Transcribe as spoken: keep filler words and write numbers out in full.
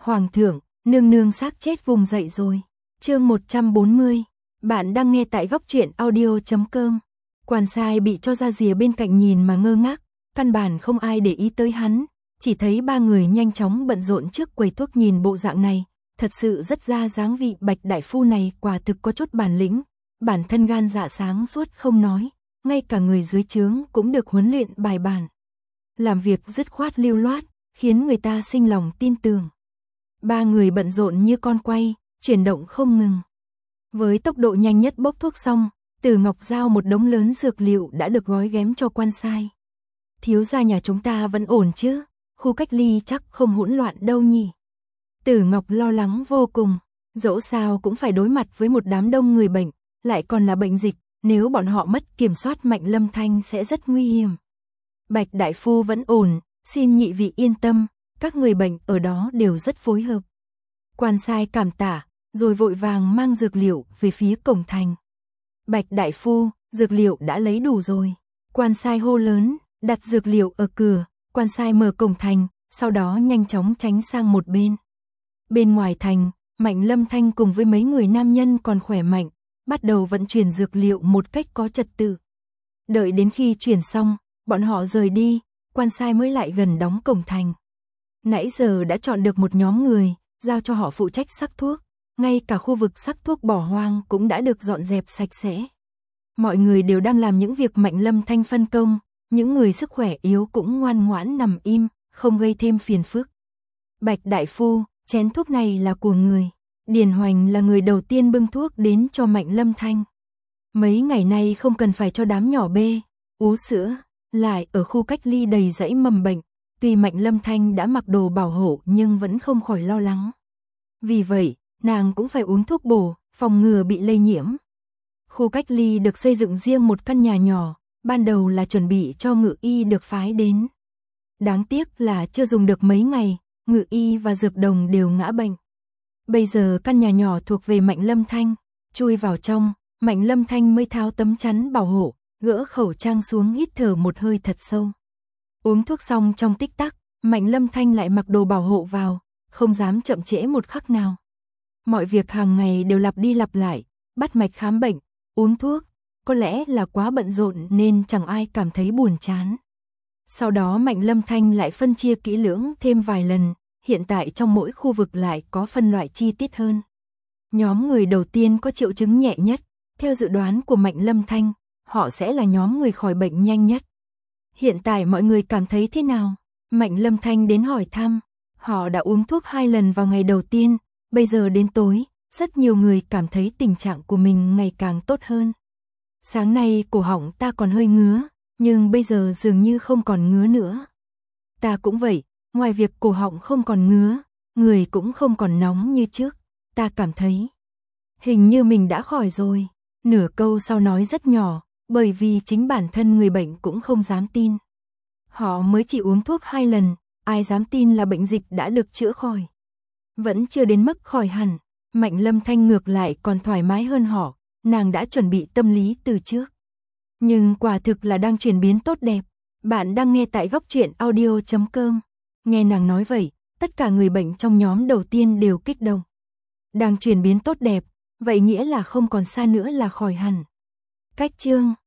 Hoàng thượng, nương nương xác chết vùng dậy rồi. Chương một trăm bốn mươi. Bạn đang nghe tại góc truyện audio chấm com. Quan sai bị cho ra rìa bên cạnh nhìn mà ngơ ngác, căn bản không ai để ý tới hắn, chỉ thấy ba người nhanh chóng bận rộn trước quầy thuốc. Nhìn bộ dạng này, thật sự rất ra dáng vị Bạch đại phu này quả thực có chút bản lĩnh, bản thân gan dạ sáng suốt không nói, ngay cả người dưới trướng cũng được huấn luyện bài bản. Làm việc dứt khoát lưu loát, khiến người ta sinh lòng tin tưởng. Ba người bận rộn như con quay, chuyển động không ngừng. Với tốc độ nhanh nhất bốc thuốc xong, Từ Ngọc giao một đống lớn dược liệu đã được gói ghém cho quan sai. Thiếu gia nhà chúng ta vẫn ổn chứ, khu cách ly chắc không hỗn loạn đâu nhỉ. Từ Ngọc lo lắng vô cùng, dẫu sao cũng phải đối mặt với một đám đông người bệnh, lại còn là bệnh dịch, nếu bọn họ mất kiểm soát Mạnh Lâm Thanh sẽ rất nguy hiểm. Bạch đại phu vẫn ổn, xin nhị vị yên tâm, các người bệnh ở đó đều rất phối hợp. Quan sai cảm tạ, rồi vội vàng mang dược liệu về phía cổng thành. Bạch đại phu, dược liệu đã lấy đủ rồi. Quan sai hô lớn, đặt dược liệu ở cửa, quan sai mở cổng thành, sau đó nhanh chóng tránh sang một bên. Bên ngoài thành, Mạnh Lâm Thanh cùng với mấy người nam nhân còn khỏe mạnh, bắt đầu vận chuyển dược liệu một cách có trật tự. Đợi đến khi chuyển xong, bọn họ rời đi, quan sai mới lại gần đóng cổng thành. Nãy giờ đã chọn được một nhóm người, giao cho họ phụ trách sắc thuốc, ngay cả khu vực sắc thuốc bỏ hoang cũng đã được dọn dẹp sạch sẽ. Mọi người đều đang làm những việc Mạnh Lâm Thanh phân công, những người sức khỏe yếu cũng ngoan ngoãn nằm im, không gây thêm phiền phức. Bạch đại phu, chén thuốc này là của người. Điền Hoành là người đầu tiên bưng thuốc đến cho Mạnh Lâm Thanh. Mấy ngày nay không cần phải cho đám nhỏ bê, ú sữa, lại ở khu cách ly đầy dãy mầm bệnh. Tuy Mạnh Lâm Thanh đã mặc đồ bảo hộ nhưng vẫn không khỏi lo lắng. Vì vậy, nàng cũng phải uống thuốc bổ, phòng ngừa bị lây nhiễm. Khu cách ly được xây dựng riêng một căn nhà nhỏ, ban đầu là chuẩn bị cho ngự y được phái đến. Đáng tiếc là chưa dùng được mấy ngày, ngự y và dược đồng đều ngã bệnh. Bây giờ căn nhà nhỏ thuộc về Mạnh Lâm Thanh, chui vào trong, Mạnh Lâm Thanh mới tháo tấm chắn bảo hộ, gỡ khẩu trang xuống hít thở một hơi thật sâu. Uống thuốc xong trong tích tắc, Mạnh Lâm Thanh lại mặc đồ bảo hộ vào, không dám chậm trễ một khắc nào. Mọi việc hàng ngày đều lặp đi lặp lại, bắt mạch khám bệnh, uống thuốc, có lẽ là quá bận rộn nên chẳng ai cảm thấy buồn chán. Sau đó Mạnh Lâm Thanh lại phân chia kỹ lưỡng thêm vài lần, hiện tại trong mỗi khu vực lại có phân loại chi tiết hơn. Nhóm người đầu tiên có triệu chứng nhẹ nhất, theo dự đoán của Mạnh Lâm Thanh, họ sẽ là nhóm người khỏi bệnh nhanh nhất. Hiện tại mọi người cảm thấy thế nào? Mạnh Lâm Thanh đến hỏi thăm, họ đã uống thuốc hai lần vào ngày đầu tiên, bây giờ đến tối, rất nhiều người cảm thấy tình trạng của mình ngày càng tốt hơn. Sáng nay cổ họng ta còn hơi ngứa, nhưng bây giờ dường như không còn ngứa nữa. Ta cũng vậy, ngoài việc cổ họng không còn ngứa, người cũng không còn nóng như trước, ta cảm thấy hình như mình đã khỏi rồi. Nửa câu sau nói rất nhỏ, bởi vì chính bản thân người bệnh cũng không dám tin. Họ mới chỉ uống thuốc hai lần, ai dám tin là bệnh dịch đã được chữa khỏi. Vẫn chưa đến mức khỏi hẳn, Mạnh Lâm Thanh ngược lại còn thoải mái hơn họ, nàng đã chuẩn bị tâm lý từ trước. Nhưng quả thực là đang chuyển biến tốt đẹp. Bạn đang nghe tại góc truyện audio chấm com. Nghe nàng nói vậy, tất cả người bệnh trong nhóm đầu tiên đều kích động. Đang chuyển biến tốt đẹp, vậy nghĩa là không còn xa nữa là khỏi hẳn. Cách chương